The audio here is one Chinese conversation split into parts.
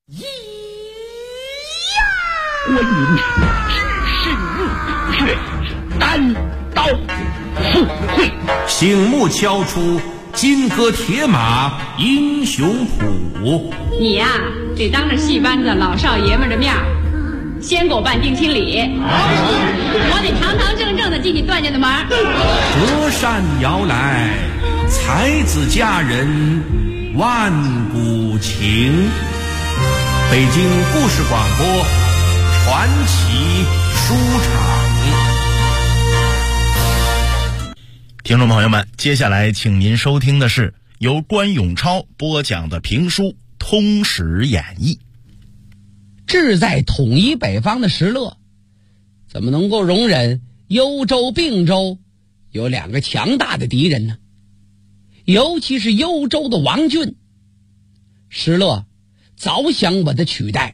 观音只是入穴，单刀赴会， 醒目敲出金戈铁马英雄谱。 你呀，得当着戏班子老少爷们的面先给我办定亲礼，我得堂堂正正的进你段家的门。 隔山摇来，才子佳人万古情。北京故事广播传奇书场。 听众朋友们，接下来请您收听的是由关永超播讲的评书《通史演义》。 志在统一北方的石勒，怎么能够容忍幽州、并州有两个强大的敌人呢？尤其是幽州的王浚，石勒早想把他取代。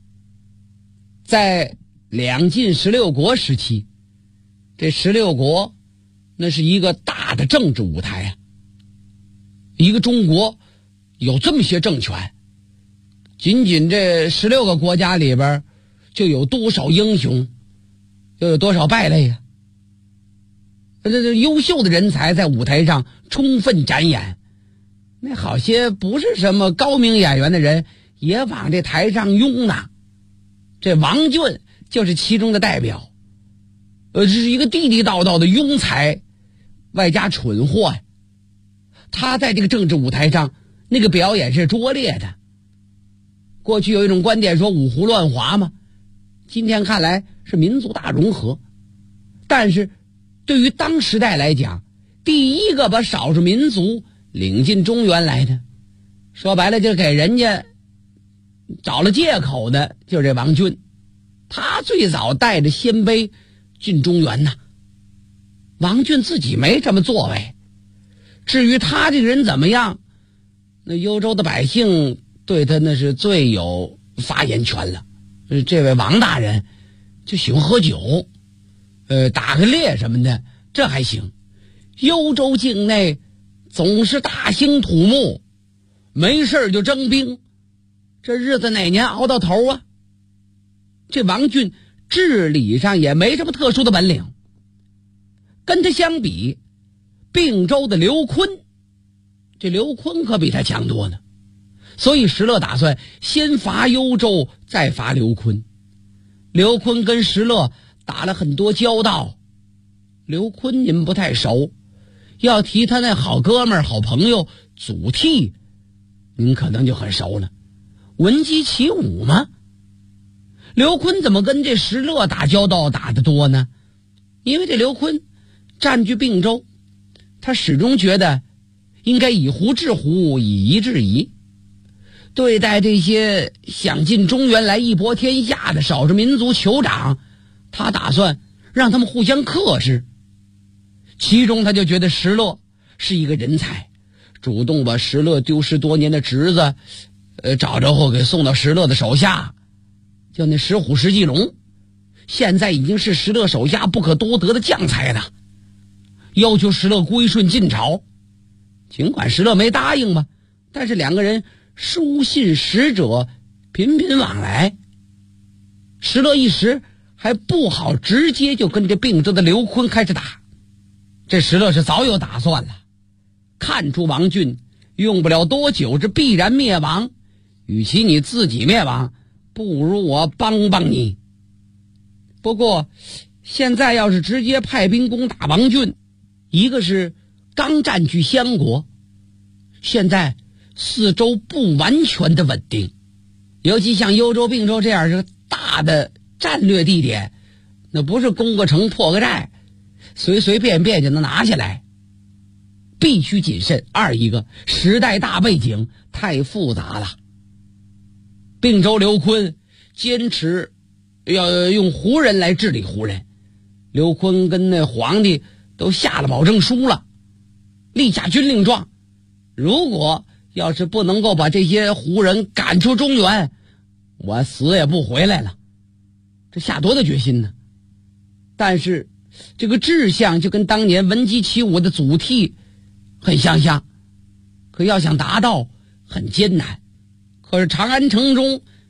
在两晋16国时期，这16国那是一个大的政治舞台啊。一个中国有这么些政权，仅仅这16个国家里边就有多少英雄，又有多少败类啊。这优秀的人才在舞台上充分展演，那好些不是什么高明演员的人也往这台上拥呢。这王浚就是其中的代表，这是一个地地道道的庸才，外加蠢货呀。他在这个政治舞台上那个表演是拙劣的。过去有一种观点说五胡乱华嘛，今天看来是民族大融合。但是对于当时代来讲，第一个把少数民族领进中原来的，说白了就给人家找了借口的，就是这王浚。他最早带着鲜卑进中原呐。王浚自己没什么作为，至于他这个人怎么样，那幽州的百姓对他那是最有发言权了。这位王大人就喜欢喝酒，打个猎什么的，这还行。幽州境内总是大兴土木，没事就征兵，这日子哪年熬到头啊？这王浚治理上也没什么特殊的本领。跟他相比，并州的刘琨，这刘琨可比他强多呢。所以石勒打算先伐幽州，再伐刘琨。刘琨跟石勒打了很多交道，刘琨您不太熟，要提他那好哥们儿好朋友祖逖，您可能就很熟了。闻鸡起舞吗？刘琨怎么跟这石勒打交道打得多呢？因为这刘琨占据并州，他始终觉得应该以胡治胡，以夷制夷。对待这些想进中原来一搏天下的少数民族酋长，他打算让他们互相克制。其中他就觉得石勒是一个人才，主动把石勒丢失多年的侄子找着后给送到石勒的手下，叫那石虎石继龙，现在已经是石勒手下不可多得的将才了，要求石勒归顺晋朝。尽管石勒没答应嘛，但是两个人书信使者频频往来。石勒一时还不好直接就跟这并州的刘琨开始打，这石勒是早有打算了，看出王浚用不了多久这必然灭亡，与其你自己灭亡，不如我帮帮你。不过现在要是直接派兵攻打王浚，一个是刚占据襄国，现在四周不完全的稳定，尤其像幽州、并州这样是大的战略地点，那不是攻个城破个寨随随便便就能拿下来，必须谨慎。二一个时代大背景太复杂了，并州刘琨坚持要用胡人来治理胡人，刘琨跟那皇帝都下了保证书了，立下军令状，如果要是不能够把这些胡人赶出中原，我死也不回来了。这下多大决心呢？但是这个志向就跟当年闻鸡起舞的祖逖很相像，可要想达到很艰难。可是长安城中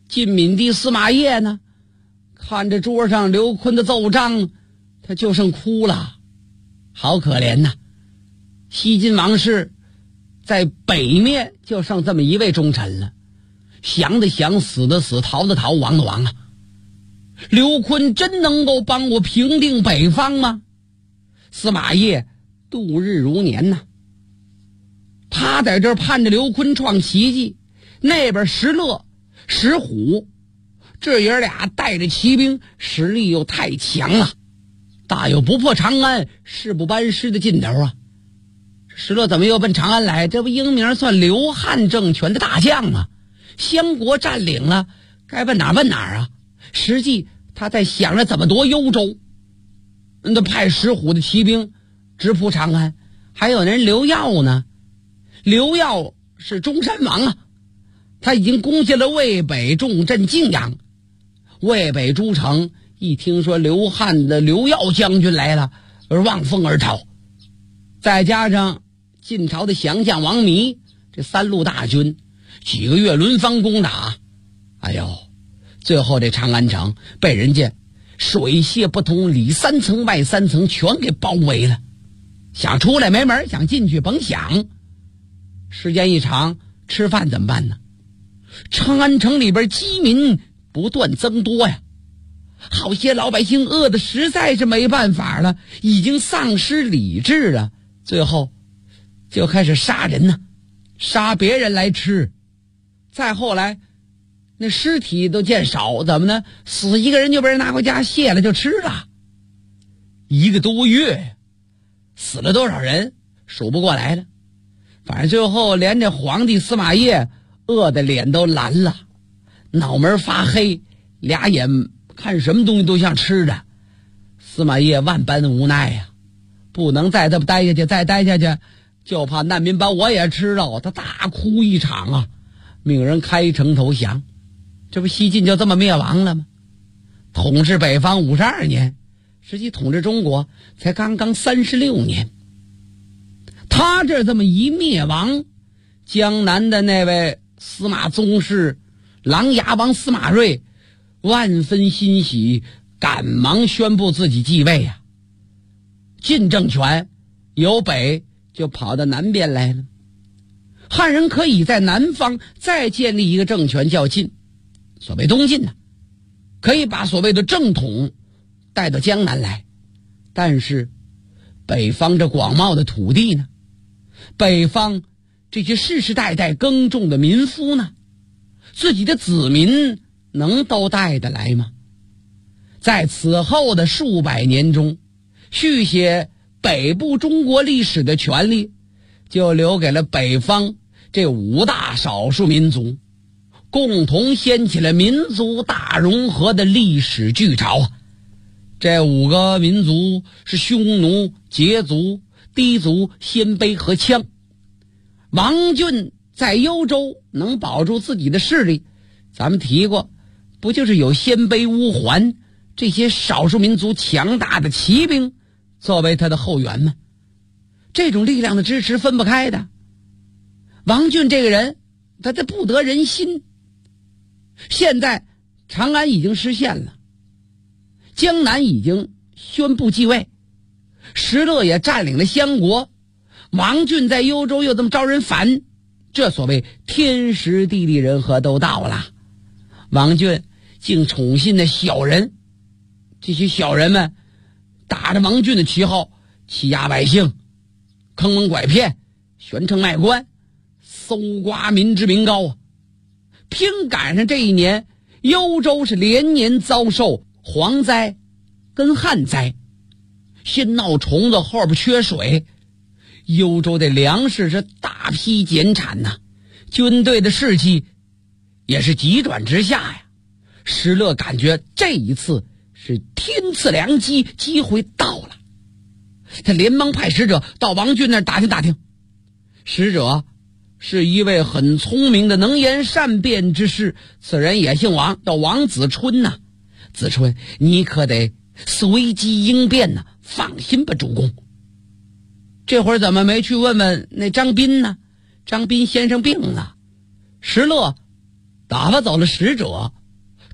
晋闵帝司马懿呢，看着桌上刘琨的奏章，他就剩哭了，好可怜呐！西晋王室在北面就剩这么一位忠臣了，降的降，死的死，逃的逃，亡的亡啊！刘琨真能够帮我平定北方吗？司马懿度日如年呐，他在这儿盼着刘琨创奇迹，那边石勒、石虎这爷俩带着骑兵，实力又太强了，大有不破长安誓不班师的劲头啊！石勒怎么又奔长安来？这不英名算刘汉政权的大将吗？襄国占领了，该奔哪奔哪啊！实际他在想着怎么夺幽州，那派石虎的骑兵直扑长安。还有人刘耀呢，刘耀是中山王啊，他已经攻下了渭北重镇泾阳。渭北诸城一听说刘汉的刘耀将军来了，而望风而逃。再加上晋朝的降将王弥，这三路大军几个月轮番攻打，哎呦，最后这长安城被人家水泄不通，里三层外三层全给包围了，想出来没门，想进去甭想。时间一长，吃饭怎么办呢？长安城里边饥民不断增多呀，好些老百姓饿得实在是没办法了，已经丧失理智了，最后就开始杀人呢，杀别人来吃。再后来那尸体都见少，怎么呢？死一个人就被人拿回家卸了就吃了。1个多月死了多少人数不过来了，反正最后连这皇帝司马懿饿得脸都蓝了，脑门发黑，俩眼看什么东西都像吃的。司马懿万般无奈呀，不能再这么待下去，再待下去就怕难民把我也吃了。他大哭一场啊，命人开城投降。这不西晋就这么灭亡了吗？统治北方52年，实际统治中国才刚刚36年。他这么一灭亡，江南的那位司马宗室琅琊王司马睿万分欣喜，赶忙宣布自己继位啊。晋政权由北就跑到南边来了，汉人可以在南方再建立一个政权叫晋，所谓东晋呢，可以把所谓的正统带到江南来。但是北方这广袤的土地呢，北方这些世世代代耕种的民夫呢，自己的子民能都带得来吗？在此后的数百年中，续写北部中国历史的权利就留给了北方这5大少数民族，共同掀起了民族大融合的历史巨潮啊！这5个民族是匈奴、羯族、氐族、鲜卑和羌。王浚在幽州能保住自己的势力，咱们提过，不就是有鲜卑、乌桓这些少数民族强大的骑兵作为他的后援吗？这种力量的支持分不开的。王浚这个人，他不得人心。现在长安已经失陷了，江南已经宣布继位，石勒也占领了襄国，王浚在幽州又这么招人烦，这所谓天时地利人和都到了。王浚竟宠信的小人，这些小人们打着王浚的旗号欺压百姓，坑蒙拐骗，悬城卖官，搜刮民脂民膏啊！偏赶上这一年，幽州是连年遭受蝗灾跟旱灾，先闹虫子，后边缺水，幽州的粮食是大批减产呐，军队的士气也是急转直下呀。石勒感觉这一次是天赐良机，机会到了，他连忙派使者到王浚那儿打听打听。使者是一位很聪明的能言善辩之士，此人也姓王，叫王子春呐。子春，你可得随机应变呐，放心吧，主公。这会儿怎么没去问问那张斌呢？张斌先生病了。石勒打发走了使者，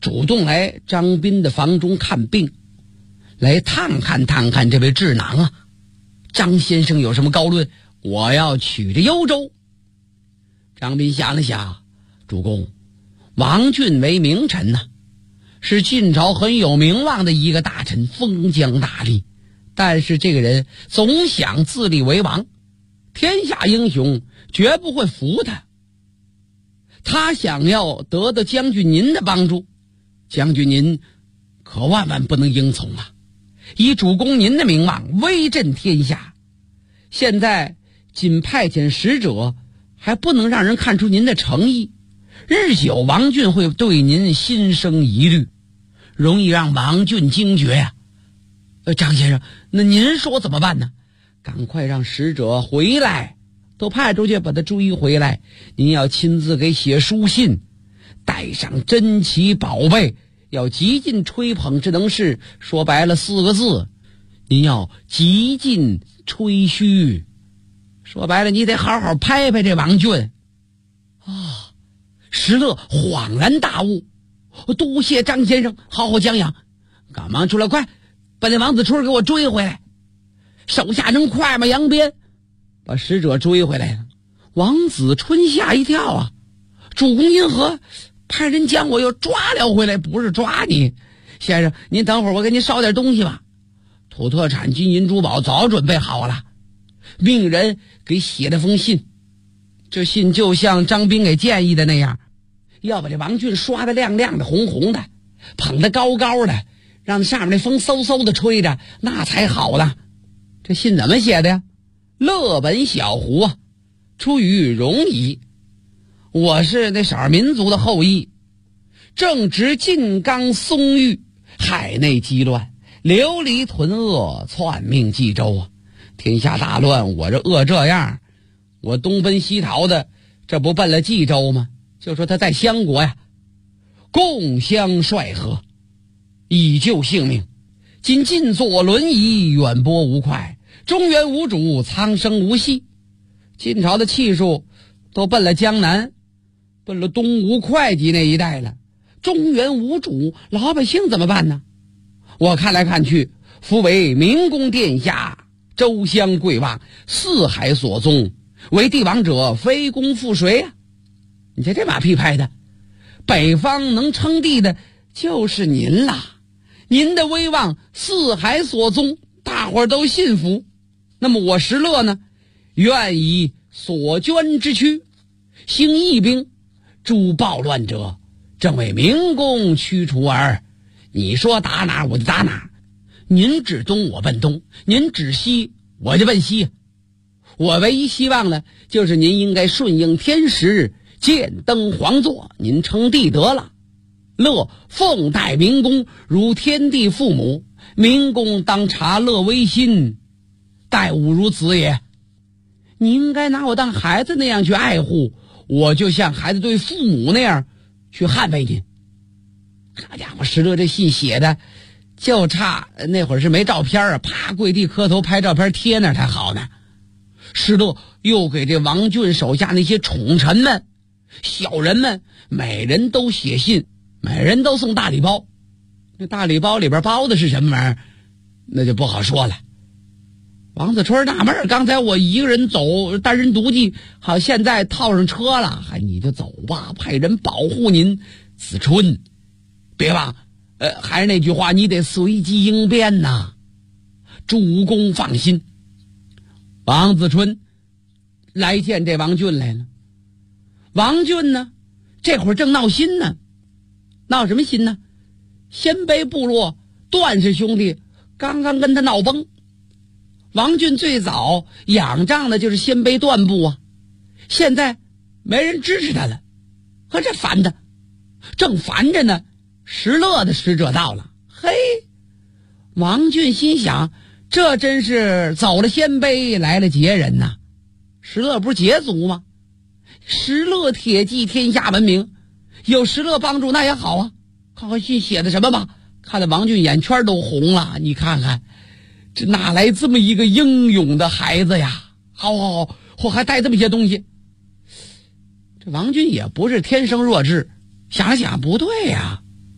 主动来张斌的房中看病，来探看这位智囊啊。张先生有什么高论？我要取着幽州。张斌想了想，主公，王俊为名臣呐，是晋朝很有名望的一个大臣，封疆大吏，但是这个人总想自立为王，天下英雄绝不会服他。他想要得到将军您的帮助，将军您可万万不能应从啊！以主公您的名望威震天下，现在仅派遣使者，还不能让人看出您的诚意，日久王俊会对您心生疑虑，容易让王俊惊觉呀。张先生，那您说怎么办呢？赶快让使者回来，都派出去把他追回来。您要亲自给写书信，带上珍奇宝贝，要极尽吹捧之能事。说白了4个字，您要极尽吹嘘。说白了，你得好好拍拍这王俊啊！石勒恍然大悟，多谢张先生好好讲养，赶忙出来，快把那王子春给我追回来。手下能快马扬鞭把使者追回来了。王子春吓一跳啊，主公因何派人将我又抓了回来？不是抓你，先生您等会儿我给您捎点东西吧。土特产金银珠宝早准备好了，命人给写了封信。这信就像张斌给建议的那样，要把这王俊刷得亮亮的红红的，捧得高高的，让上面那风嗖嗖的吹着，那才好呢。这信怎么写的呀？乐本小胡啊，出于戎夷，我是那少数民族的后裔，正值晋刚松郁，海内激乱，流离屯鄂，篡命冀州啊！天下大乱，我这饿这样，我东奔西逃的，这不奔了冀州吗？就说他在襄国呀，共襄帅河，以救性命。今晋坐轮椅，远播无快，中原无主，苍生无息。晋朝的气数都奔了江南，奔了东吴会稽那一带了。中原无主，老百姓怎么办呢？我看来看去，夫为明公殿下，周襄贵望，四海所宗，为帝王者，非公负谁啊？你瞧这马屁拍的，北方能称帝的就是您啦，您的威望四海所宗，大伙儿都信服。那么我石勒呢，愿以所捐之躯，兴义兵，诛暴乱者，正为明公驱除耳。你说打哪我就打哪，您指东我奔东，您指西我就奔西。我唯一希望呢，就是您应该顺应天时，剑登皇座，您称帝得了。乐奉待明公如天地父母，明公当察乐威心，待吾如子也。你应该拿我当孩子那样去爱护，我就像孩子对父母那样去捍卫您。好家伙，石勒这信写的就差那会儿是没照片啊，啪跪地磕头拍照片贴那才好呢。石勒又给这王俊手下那些宠臣们小人们每人都写信，每人都送大礼包。那大礼包里边包的是什么玩意儿，那就不好说了。王子春纳闷，刚才我一个人走单人独骑，好现在套上车了，你就走吧，派人保护您。子春别忘还是那句话，你得随机应变呐。主公放心。王子春来见这王俊来了。王俊呢，这会儿正闹心呢。闹什么心呢？鲜卑部落段氏兄弟刚刚跟他闹崩。王俊最早仰仗的就是鲜卑段部啊，现在没人支持他了，可这烦他。正烦着呢，石勒的使者到了。嘿，王俊心想，这真是走了鲜卑来了羯人呐。石勒不是羯族吗？石勒铁骑天下闻名，有石勒帮助那也好啊。看看信写的什么吧，看得王俊眼圈都红了。你看看这哪来这么一个英勇的孩子呀？好，我还带这么些东西。这王俊也不是天生弱智，想想不对呀，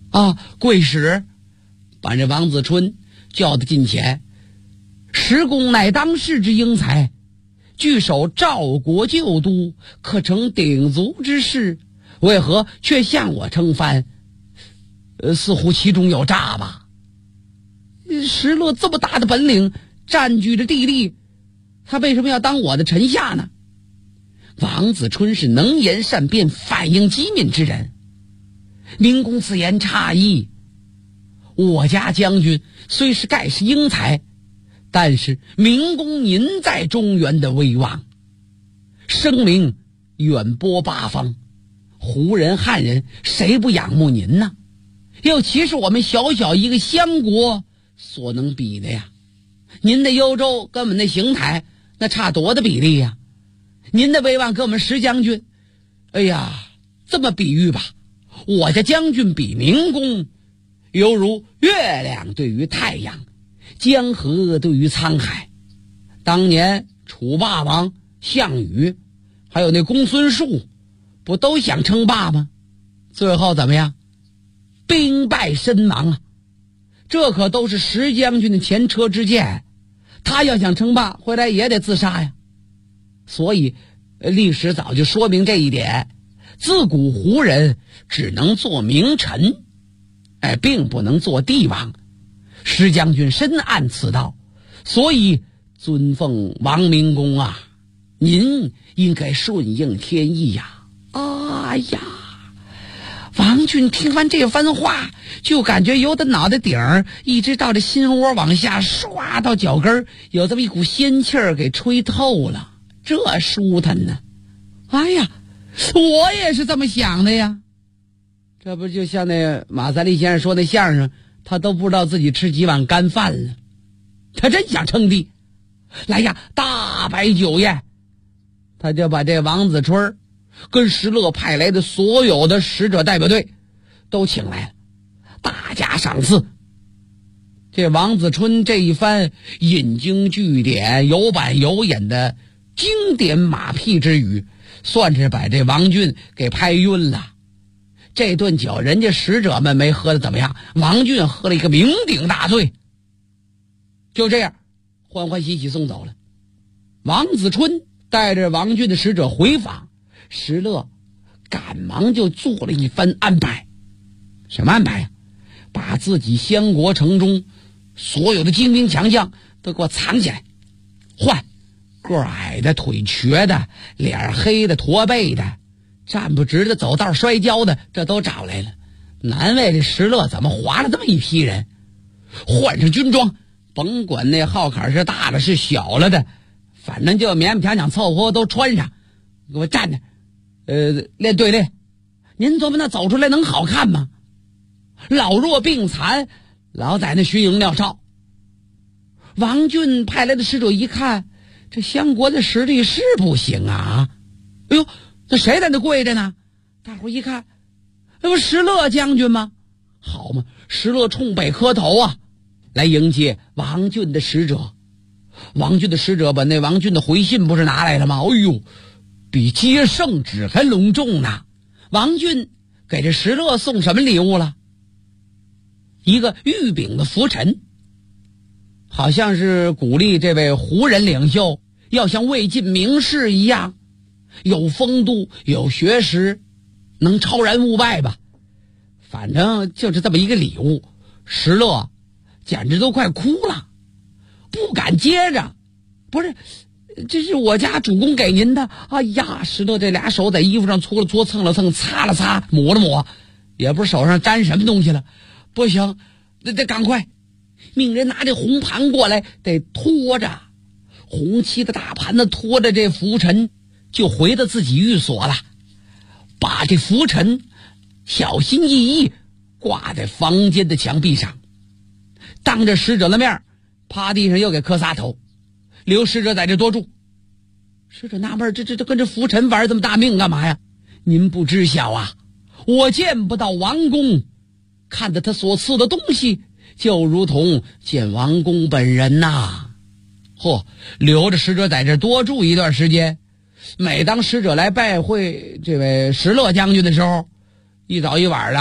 贵使把这王子春叫到近前，石公乃当世之英才，据守赵国旧都，可成鼎足之势，为何却向我称藩？似乎其中有诈吧。石勒这么大的本领，占据着地利，他为什么要当我的臣下呢？王子春是能言善辩、反应机敏之人。明公此言差矣，我家将军虽是盖世英才，但是明公您在中原的威望，声名远播八方，胡人汉人谁不仰慕您呢？又岂是我们小小一个相国所能比的呀？您的幽州跟我们的邢台那差多大比例呀？您的威望跟我们石将军，哎呀，这么比喻吧，我家将军比明公，犹如月亮对于太阳，江河对于沧海。当年楚霸王项羽，还有那公孙述，不都想称霸吗？最后怎么样？兵败身亡啊！这可都是石将军的前车之鉴，他要想称霸，回来也得自杀呀。所以历史早就说明这一点，自古胡人只能做名臣，并不能做帝王。石将军深谙此道，所以尊奉王明公啊，您应该顺应天意呀。哎呀，王俊听完这番话，就感觉由他脑袋顶儿一直到这心窝往下刷到脚跟，有这么一股仙气儿给吹透了，这舒坦呢。哎呀，我也是这么想的呀。这不就像那马三立先生说那相声，他都不知道自己吃几碗干饭了，他真想称帝。来呀，大摆酒宴，他就把这王子春跟石勒派来的所有的使者代表队都请来了，大加赏赐。这王子春这一番引经据典、有板有眼的经典马屁之语，算是把这王俊给拍晕了。这顿酒人家使者们没喝的怎么样，王俊喝了一个酩酊大醉。就这样欢欢喜喜送走了。王子春带着王俊的使者回访，石勒赶忙就做了一番安排。什么安排呀？把自己相国城中所有的精兵强将都给我藏起来，换个矮的、腿瘸的、脸黑的、驼背的、站不直的、走道摔跤的，这都找来了。难为这石勒怎么划了这么一批人，换上军装，甭管那号坎是大了是小了的，反正就勉勉强强凑合都穿上，给我站着练队列。您琢磨那走出来能好看吗？老弱病残老在那虚营尿哨。王俊派来的使者一看，这相国的实力是不行啊。哎呦，那谁在那跪着呢？大伙一看，那不石勒将军吗？好嘛，石勒冲北磕头啊，来迎接王俊的使者。王俊的使者把那王俊的回信不是拿来了吗？哎呦，比接圣旨还隆重呢。王俊给这石勒送什么礼物了？一个玉柄的拂尘，好像是鼓励这位胡人领袖要像魏晋名士一样，有风度、有学识，能超然物外吧。反正就是这么一个礼物，石勒简直都快哭了，不敢接着。不是，这是我家主公给您的。哎呀，石勒这俩手在衣服上搓了搓、蹭了蹭、擦了擦、抹了抹，也不知手上沾什么东西了。不行，得赶快命人拿这红盘过来，得拖着红漆的大盘子，拖着这拂尘就回到自己寓所了，把这拂尘小心翼翼挂在房间的墙壁上，当着使者的面趴地上又给磕仨头，留使者在这多住。使者纳闷，这跟这拂尘玩这么大命干嘛呀？您不知晓啊，我见不到王公，看着他所赐的东西，就如同见王公本人呐。嚯，留着使者在这多住一段时间。每当使者来拜会这位石勒将军的时候，一早一晚的，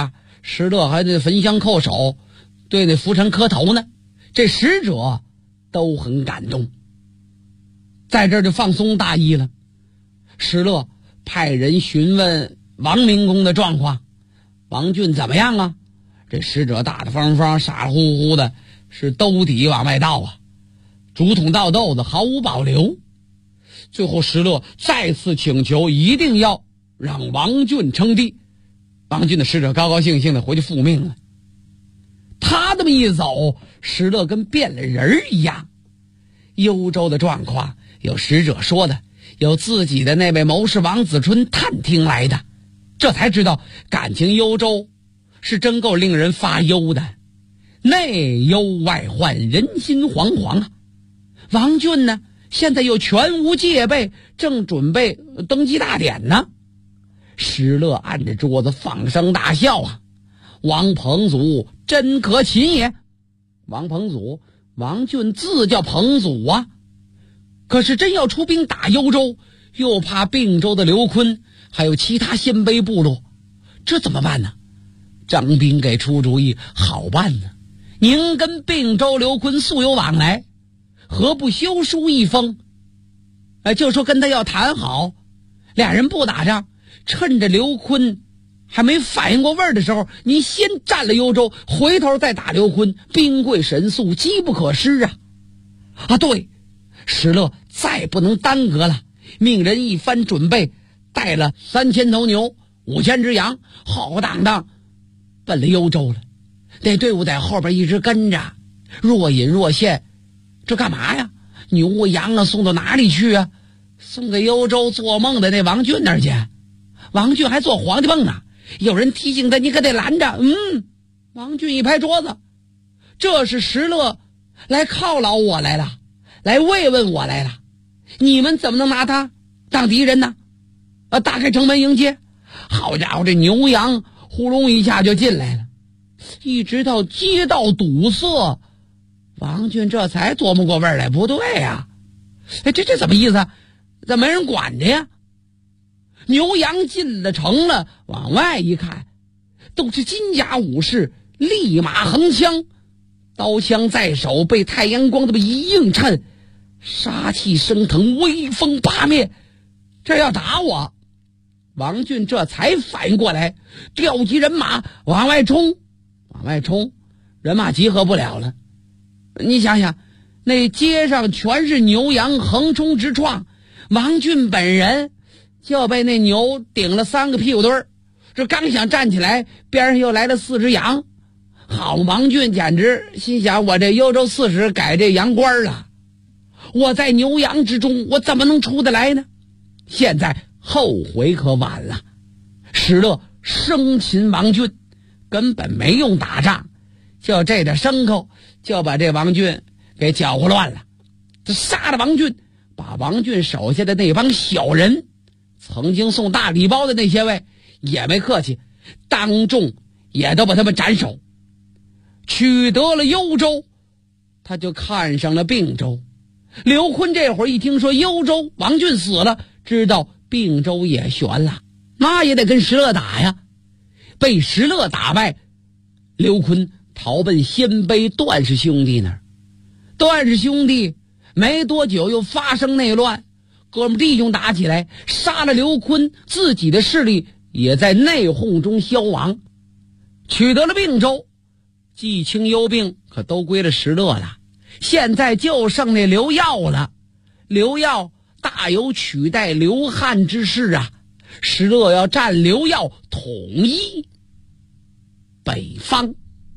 石勒还得焚香叩首，对那浮尘磕头呢。这使者都很感动，在这儿就放松大意了。石勒派人询问王明公的状况，王俊怎么样啊？这使者大大方方傻乎乎的，是兜底往外倒啊，竹筒倒豆子，毫无保留。最后石勒再次请求一定要让王俊称帝。王俊的使者高高兴兴的回去复命了。他这么一走，石勒跟变了人一样。幽州的状况有使者说的，有自己的那位谋士王子春探听来的，这才知道感情幽州是真够令人发忧的，内忧外患，人心惶惶啊。王俊呢，现在又全无戒备，正准备登基大典呢。石勒按着桌子放声大笑啊！王彭祖真可擒也！王彭祖，王俊自叫彭祖啊。可是真要出兵打幽州，又怕并州的刘坤还有其他鲜卑部落，这怎么办呢？张兵给出主意，好办呢。您跟并州刘坤素有往来，何不修书一封？就说跟他要谈好，俩人不打仗，趁着刘坤还没反应过味儿的时候，您先占了幽州，回头再打刘坤，兵贵神速，机不可失啊！对，石勒再不能耽搁了，命人一番准备，带了3000头牛，5000只羊，浩荡荡奔了幽州了。那队伍在后边一直跟着，若隐若现。这干嘛呀？牛啊羊啊送到哪里去啊？送给幽州做梦的那王俊那儿去。王俊还做皇帝梦呢，有人提醒他，你可得拦着。王俊一拍桌子，这是石勒来犒劳我来了，来慰问我来了，你们怎么能拿他当敌人呢？打开城门迎接。好家伙，这牛羊呼隆一下就进来了，一直到街道堵塞，王俊这才琢磨过味儿来，不对呀，这怎么意思？怎么没人管着呀？牛羊进了城了，往外一看，都是金甲武士，立马横枪，刀枪在手，被太阳光这么一映衬，杀气升腾，威风八面，这要打我。王俊这才反应过来，调集人马往外冲，人马集合不了了。你想想，那街上全是牛羊横冲直撞，王俊本人就被那牛顶了3个屁股墩儿，这刚想站起来，边上又来了4只羊。好，王俊简直心想，我这幽州刺史改这羊官了，我在牛羊之中，我怎么能出得来呢？现在后悔可晚了。石勒生擒王俊，根本没用打仗，就这点牲口就把这王俊给搅和乱了。他杀了王俊，把王俊手下的那帮小人，曾经送大礼包的那些位也没客气，当众也都把他们斩首。取得了幽州，他就看上了并州。刘坤这会儿一听说幽州王俊死了，知道并州也悬了，那也得跟石勒打呀。被石勒打败，刘坤逃奔鲜卑段氏兄弟那儿。段氏兄弟没多久又发生内乱，哥们弟兄打起来，杀了刘坤，自己的势力也在内讧中消亡。取得了并州，冀青幽并可都归了石勒了，现在就剩那刘耀了。刘耀大有取代刘汉之势啊！石勒要占刘耀，统一北方。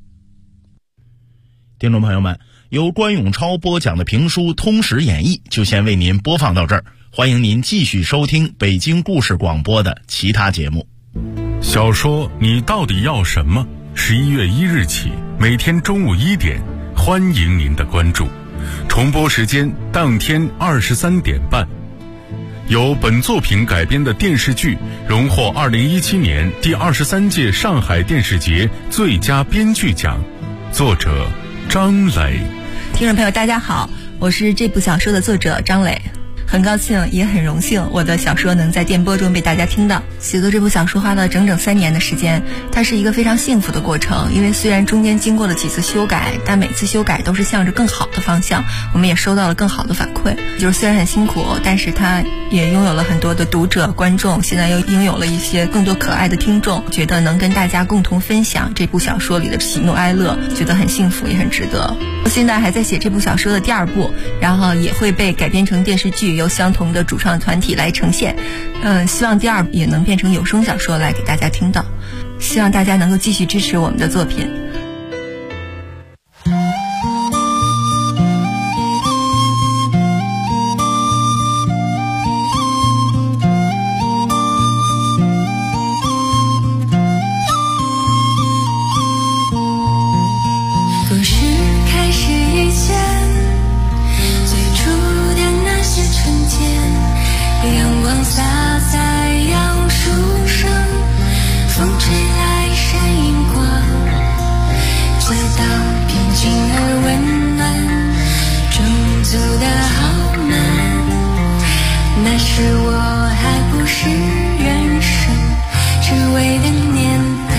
听众朋友们，由关永超播讲的评书《通史演义》就先为您播放到这儿，欢迎您继续收听北京故事广播的其他节目。 小说你到底要什么？11月1日起，每天中午1点，欢迎您的关注。重播时间当天23点半。由本作品改编的电视剧荣获2017年第23届上海电视节最佳编剧奖，作者张磊。 听众朋友大家好，我是这部小说的作者张磊。 很高兴也很荣幸我的小说能在电波中被大家听到。写作这部小说花了整整3年的时间，它是一个非常幸福的过程，因为虽然中间经过了几次修改，但每次修改都是向着更好的方向，我们也收到了更好的反馈。就是虽然很辛苦，但是它也拥有了很多的读者观众，现在又拥有了一些更多可爱的听众，觉得能跟大家共同分享这部小说里的喜怒哀乐，觉得很幸福也很值得。我现在还在写这部小说的第2部，然后也会被改编成电视剧，由相同的主创团体来呈现。希望第2部也能变成有声小说来给大家听到，希望大家能够继续支持我们的作品。 故事开始以前，最初的那些瞬间，阳光洒在杨树上，风吹来闪银光，街道平静而温暖，种族的豪迈，那时我还不是人生只为的年代。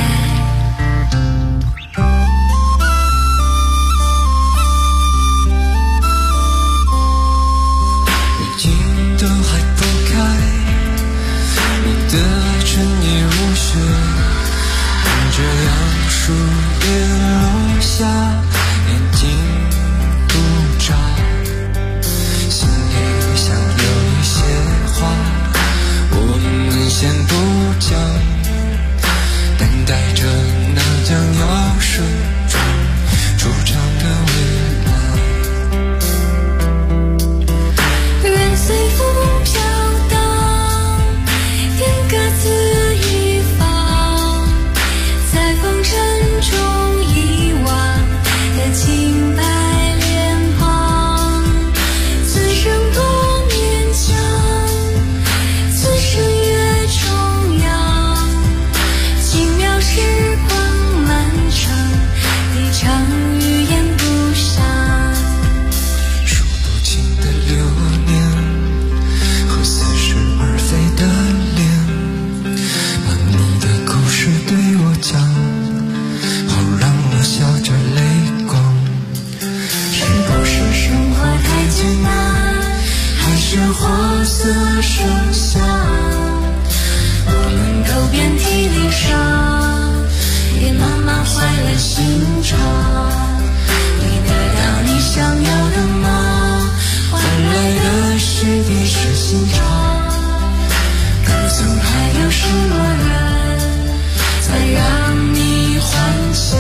这杨树叶落下，眼睛不眨，心里想有一些话，我们先不讲，等待着那将要顺转出场的未来。 愿随风飘荡，天各自沉重遗忘的清白脸庞，此生多勉强，此生越重要，奇妙时光漫长，一场语言不详， 数不清的流年和似是而非的脸，把你的故事对我讲，笑着泪光， 是不是生活太艰难，还是黄色盛夏？我们都遍体鳞伤，也慢慢坏了心肠。你得到你想要的吗？换来的是地是心肠。可曾还有什么人才让你幻想？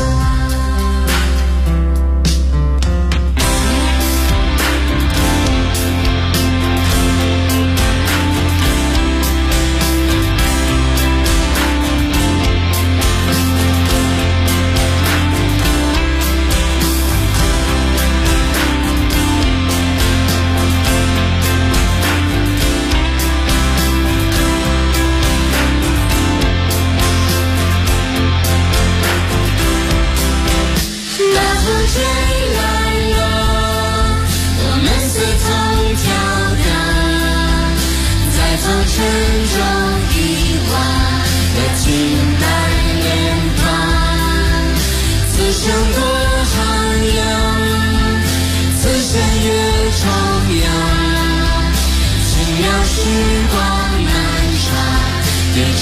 像多寒凉，此生越重要，奇妙时光漫长。